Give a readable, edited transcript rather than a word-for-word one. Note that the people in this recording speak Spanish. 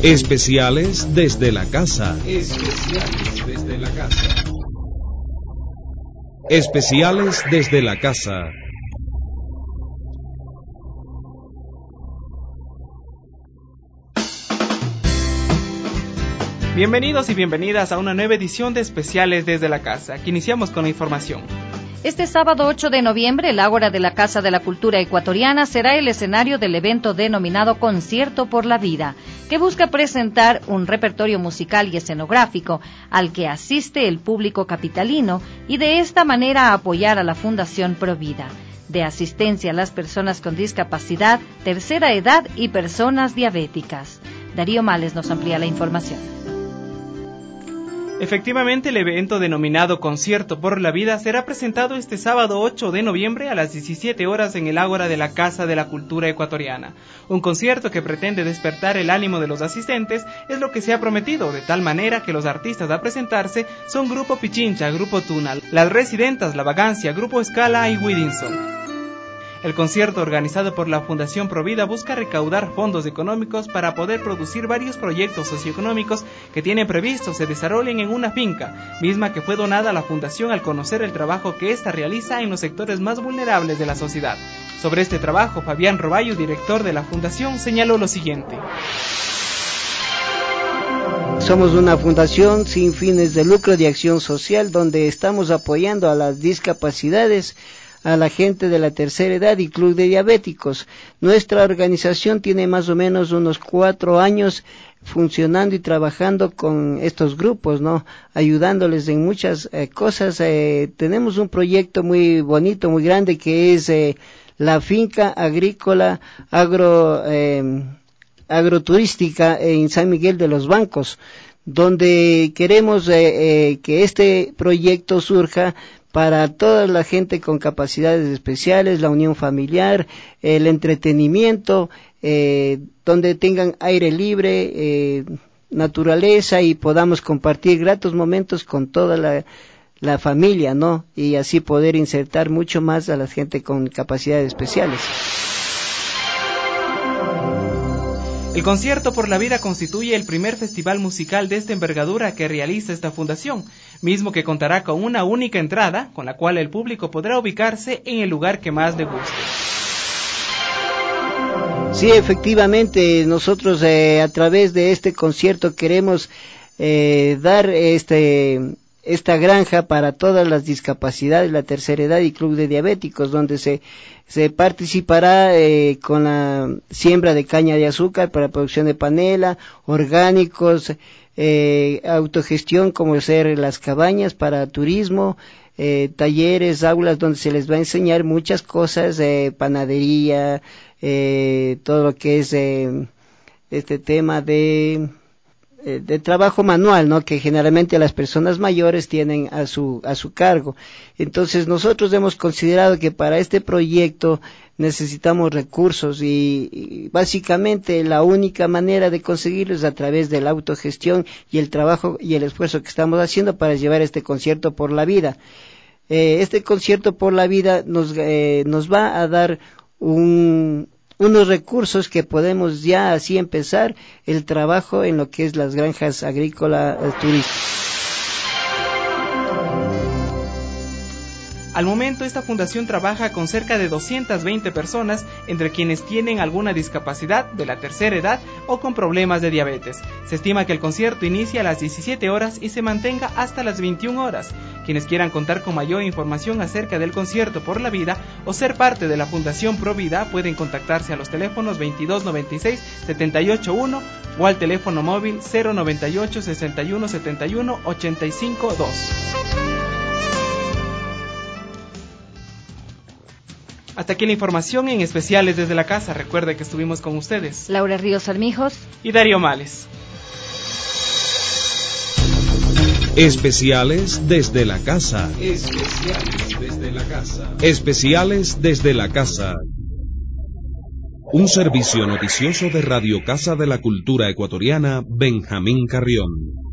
Especiales desde la casa. Especiales desde la casa. Especiales desde la casa. Bienvenidos y bienvenidas a una nueva edición de Especiales desde la casa, que iniciamos con la información. Este sábado 8 de noviembre, el Ágora de la Casa de la Cultura Ecuatoriana será el escenario del evento denominado Concierto por la Vida, que busca presentar un repertorio musical y escenográfico al que asiste el público capitalino y de esta manera apoyar a la Fundación Provida, de asistencia a las personas con discapacidad, tercera edad y personas diabéticas. Darío Males nos amplía la información. Efectivamente, el evento denominado Concierto por la Vida será presentado este sábado 8 de noviembre a las 17 horas en el Ágora de la Casa de la Cultura Ecuatoriana. Un concierto que pretende despertar el ánimo de los asistentes es lo que se ha prometido, de tal manera que los artistas a presentarse son Grupo Pichincha, Grupo Tuna, Las Residentas, La Vagancia, Grupo Escala y Widinson. El concierto organizado por la Fundación Provida busca recaudar fondos económicos para poder producir varios proyectos socioeconómicos que tienen previsto se desarrollen en una finca, misma que fue donada a la Fundación al conocer el trabajo que ésta realiza en los sectores más vulnerables de la sociedad. Sobre este trabajo, Fabián Roballo, director de la Fundación, señaló lo siguiente. Somos una fundación sin fines de lucro de acción social donde estamos apoyando a las discapacidades, a la gente de la tercera edad y club de diabéticos. Nuestra organización tiene más o menos unos 4 años funcionando y trabajando con estos grupos, ¿no? Ayudándoles en muchas cosas. Tenemos un proyecto muy bonito, muy grande, que es la finca agrícola agroturística en San Miguel de los Bancos, donde queremos que este proyecto surja para toda la gente con capacidades especiales, la unión familiar, el entretenimiento, donde tengan aire libre, naturaleza y podamos compartir gratos momentos con toda la familia, ¿no? Y así poder insertar mucho más a la gente con capacidades especiales. El Concierto por la Vida constituye el primer festival musical de esta envergadura que realiza esta fundación, mismo que contará con una única entrada, con la cual el público podrá ubicarse en el lugar que más le guste. Sí, efectivamente, nosotros a través de este concierto queremos dar esta granja para todas las discapacidades, la tercera edad y club de diabéticos, donde se participará con la siembra de caña de azúcar para producción de panela, orgánicos, autogestión como ser las cabañas para turismo, talleres, aulas donde se les va a enseñar muchas cosas, panadería, todo lo que es este tema de trabajo manual, ¿no? Que generalmente las personas mayores tienen a su cargo. Entonces nosotros hemos considerado que para este proyecto necesitamos recursos y básicamente la única manera de conseguirlos es a través de la autogestión y el trabajo y el esfuerzo que estamos haciendo para llevar este concierto por la vida. Este concierto por la vida nos va a dar unos recursos que podemos ya así empezar el trabajo en lo que es las granjas agrícolas turísticas. Al momento, esta fundación trabaja con cerca de 220 personas, entre quienes tienen alguna discapacidad de la tercera edad o con problemas de diabetes. Se estima que el concierto inicia a las 17 horas y se mantenga hasta las 21 horas. Quienes quieran contar con mayor información acerca del Concierto por la Vida o ser parte de la Fundación Provida pueden contactarse a los teléfonos 2296-781 o al teléfono móvil 098-6171-852. Hasta aquí la información en Especiales desde la casa. Recuerde que estuvimos con ustedes Laura Ríos Armijos y Darío Males. Especiales desde la casa. Especiales desde la casa. Especiales desde la casa. Un servicio noticioso de Radio Casa de la Cultura Ecuatoriana, Benjamín Carrión.